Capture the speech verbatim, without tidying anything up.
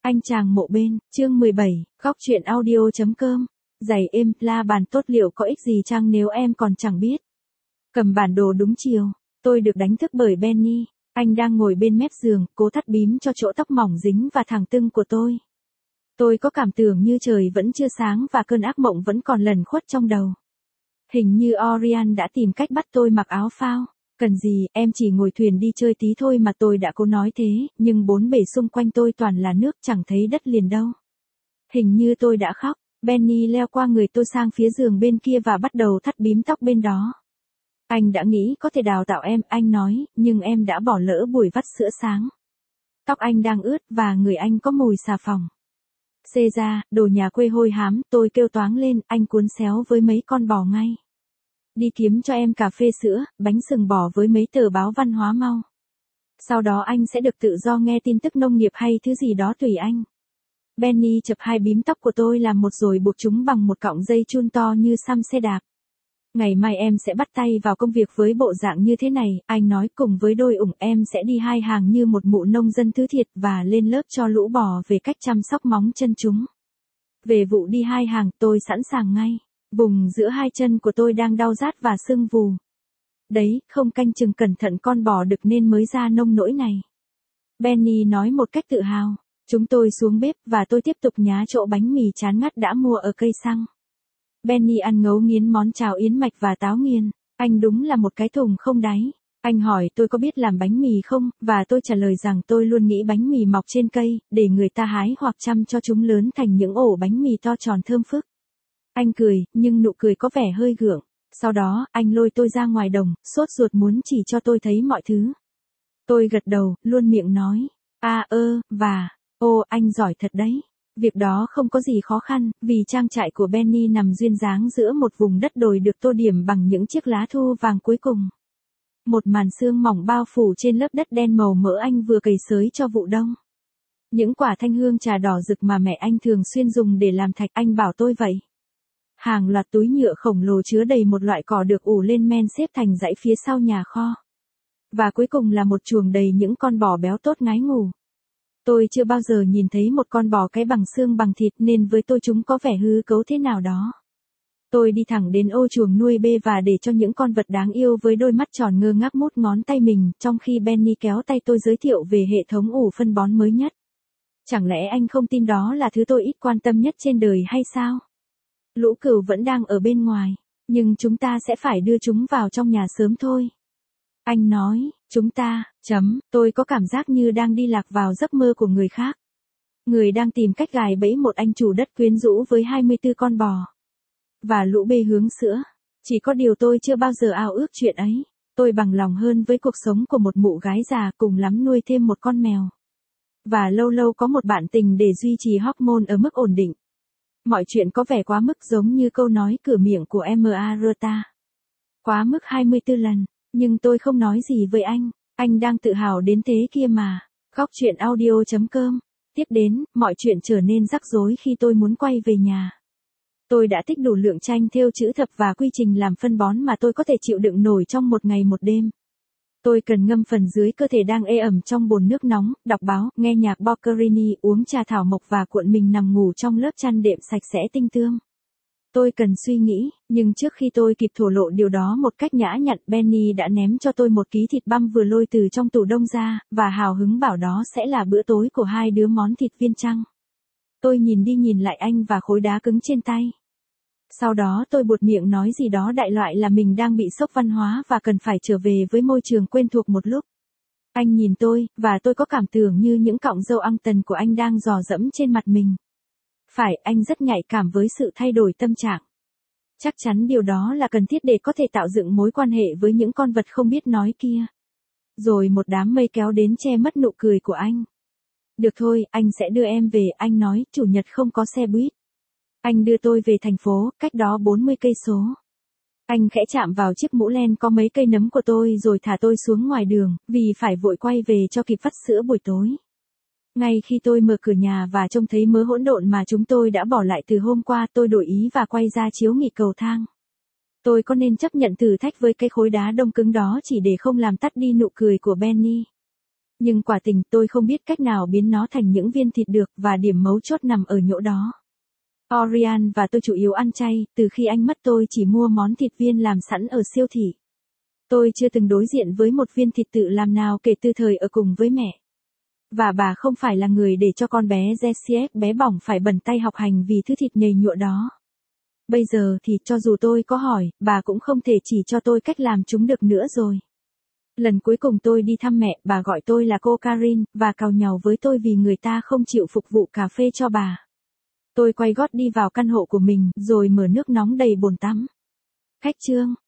Anh chàng mộ bên, chương mười bảy, góc truyện audio.com. Giày êm, la bàn tốt liệu có ích gì chăng nếu em còn chẳng biết. Cầm bản đồ đúng chiều, tôi được đánh thức bởi Benny. Anh đang ngồi bên mép giường, cố thắt bím cho chỗ tóc mỏng dính và thẳng tưng của tôi. Tôi có cảm tưởng như trời vẫn chưa sáng và cơn ác mộng vẫn còn lẩn khuất trong đầu. Hình như Orion đã tìm cách bắt tôi mặc áo phao. Cần gì, em chỉ ngồi thuyền đi chơi tí thôi mà. Tôi đã cố nói thế, nhưng bốn bể xung quanh tôi toàn là nước, chẳng thấy đất liền đâu. Hình như tôi đã khóc. Benny leo qua người tôi sang phía giường bên kia và bắt đầu thắt bím tóc bên đó. Anh đã nghĩ có thể đào tạo em, anh nói, nhưng em đã bỏ lỡ buổi vắt sữa sáng. Tóc anh đang ướt và người anh có mùi xà phòng. Xê ra, đồ nhà quê hôi hám, tôi kêu toáng lên, anh cuốn xéo với mấy con bò ngay. Đi kiếm cho em cà phê sữa, bánh sừng bò với mấy tờ báo văn hóa mau. Sau đó anh sẽ được tự do nghe tin tức nông nghiệp hay thứ gì đó tùy anh. Benny chập hai bím tóc của tôi làm một rồi buộc chúng bằng một cọng dây chun to như xăm xe đạp. Ngày mai em sẽ bắt tay vào công việc với bộ dạng như thế này, anh nói, cùng với đôi ủng em sẽ đi hai hàng như một mụ nông dân thứ thiệt và lên lớp cho lũ bò về cách chăm sóc móng chân chúng. Về vụ đi hai hàng, tôi sẵn sàng ngay. Vùng giữa hai chân của tôi đang đau rát và sưng vù. Đấy, không canh chừng cẩn thận con bò đực nên mới ra nông nỗi này. Benny nói một cách tự hào. Chúng tôi xuống bếp và tôi tiếp tục nhá chỗ bánh mì chán ngắt đã mua ở cây xăng. Benny ăn ngấu nghiến món cháo yến mạch và táo nghiền. Anh đúng là một cái thùng không đáy. Anh hỏi tôi có biết làm bánh mì không, và tôi trả lời rằng tôi luôn nghĩ bánh mì mọc trên cây, để người ta hái hoặc chăm cho chúng lớn thành những ổ bánh mì to tròn thơm phức. Anh cười, nhưng nụ cười có vẻ hơi gượng. Sau đó, anh lôi tôi ra ngoài đồng, sốt ruột muốn chỉ cho tôi thấy mọi thứ. Tôi gật đầu, luôn miệng nói, a ơ, và, ô, anh giỏi thật đấy. Việc đó không có gì khó khăn, vì trang trại của Benny nằm duyên dáng giữa một vùng đất đồi được tô điểm bằng những chiếc lá thu vàng cuối cùng. Một màn sương mỏng bao phủ trên lớp đất đen màu mỡ anh vừa cày xới cho vụ đông. Những quả thanh hương trà đỏ rực mà mẹ anh thường xuyên dùng để làm thạch, anh bảo tôi vậy. Hàng loạt túi nhựa khổng lồ chứa đầy một loại cỏ được ủ lên men xếp thành dãy phía sau nhà kho. Và cuối cùng là một chuồng đầy những con bò béo tốt ngái ngủ. Tôi chưa bao giờ nhìn thấy một con bò cái bằng xương bằng thịt nên với tôi chúng có vẻ hư cấu thế nào đó. Tôi đi thẳng đến ô chuồng nuôi bê và để cho những con vật đáng yêu với đôi mắt tròn ngơ ngác mút ngón tay mình, trong khi Benny kéo tay tôi giới thiệu về hệ thống ủ phân bón mới nhất. Chẳng lẽ anh không tin đó là thứ tôi ít quan tâm nhất trên đời hay sao? Lũ cừu vẫn đang ở bên ngoài, nhưng chúng ta sẽ phải đưa chúng vào trong nhà sớm thôi. Anh nói, chúng ta, chấm, tôi có cảm giác như đang đi lạc vào giấc mơ của người khác. Người đang tìm cách gài bẫy một anh chủ đất quyến rũ với hai mươi tư con bò. Và lũ bê hướng sữa. Chỉ có điều tôi chưa bao giờ ao ước chuyện ấy. Tôi bằng lòng hơn với cuộc sống của một mụ gái già, cùng lắm nuôi thêm một con mèo. Và lâu lâu có một bạn tình để duy trì hormone ở mức ổn định. Mọi chuyện có vẻ quá mức giống như câu nói cửa miệng của Marta. Quá mức hai mươi tư lần, nhưng tôi không nói gì với anh, anh đang tự hào đến thế kia mà. Góc truyện audio.com. Tiếp đến, mọi chuyện trở nên rắc rối khi tôi muốn quay về nhà. Tôi đã tích đủ lượng tranh thêu chữ thập và quy trình làm phân bón mà tôi có thể chịu đựng nổi trong một ngày một đêm. Tôi cần ngâm phần dưới cơ thể đang ê ẩm trong bồn nước nóng, đọc báo, nghe nhạc Boccherini, uống trà thảo mộc và cuộn mình nằm ngủ trong lớp chăn đệm sạch sẽ tinh tươm. Tôi cần suy nghĩ, nhưng trước khi tôi kịp thổ lộ điều đó một cách nhã nhặn, Benny đã ném cho tôi một ký thịt băm vừa lôi từ trong tủ đông ra, và hào hứng bảo đó sẽ là bữa tối của hai đứa món thịt viên chăng. Tôi nhìn đi nhìn lại anh và khối đá cứng trên tay. Sau đó tôi buột miệng nói gì đó đại loại là mình đang bị sốc văn hóa và cần phải trở về với môi trường quen thuộc một lúc. Anh nhìn tôi, và tôi có cảm tưởng như những cọng râu ăng tần của anh đang dò dẫm trên mặt mình. Phải, anh rất nhạy cảm với sự thay đổi tâm trạng. Chắc chắn điều đó là cần thiết để có thể tạo dựng mối quan hệ với những con vật không biết nói kia. Rồi một đám mây kéo đến che mất nụ cười của anh. Được thôi, anh sẽ đưa em về, anh nói, chủ nhật không có xe buýt. Anh đưa tôi về thành phố, cách đó bốn mươi cây số. Anh khẽ chạm vào chiếc mũ len có mấy cây nấm của tôi rồi thả tôi xuống ngoài đường, vì phải vội quay về cho kịp vắt sữa buổi tối. Ngay khi tôi mở cửa nhà và trông thấy mớ hỗn độn mà chúng tôi đã bỏ lại từ hôm qua, tôi đổi ý và quay ra chiếu nghỉ cầu thang. Tôi có nên chấp nhận thử thách với cái khối đá đông cứng đó chỉ để không làm tắt đi nụ cười của Benny? Nhưng quả tình tôi không biết cách nào biến nó thành những viên thịt được và điểm mấu chốt nằm ở chỗ đó. Orion và tôi chủ yếu ăn chay, từ khi anh mất tôi chỉ mua món thịt viên làm sẵn ở siêu thị. Tôi chưa từng đối diện với một viên thịt tự làm nào kể từ thời ở cùng với mẹ. Và bà không phải là người để cho con bé Jessie bé bỏng phải bẩn tay học hành vì thứ thịt nhầy nhụa đó. Bây giờ thì cho dù tôi có hỏi, bà cũng không thể chỉ cho tôi cách làm chúng được nữa rồi. Lần cuối cùng tôi đi thăm mẹ, bà gọi tôi là cô Karin, và càu nhàu với tôi vì người ta không chịu phục vụ cà phê cho bà. Tôi quay gót đi vào căn hộ của mình, rồi mở nước nóng đầy bồn tắm. Khách Trương,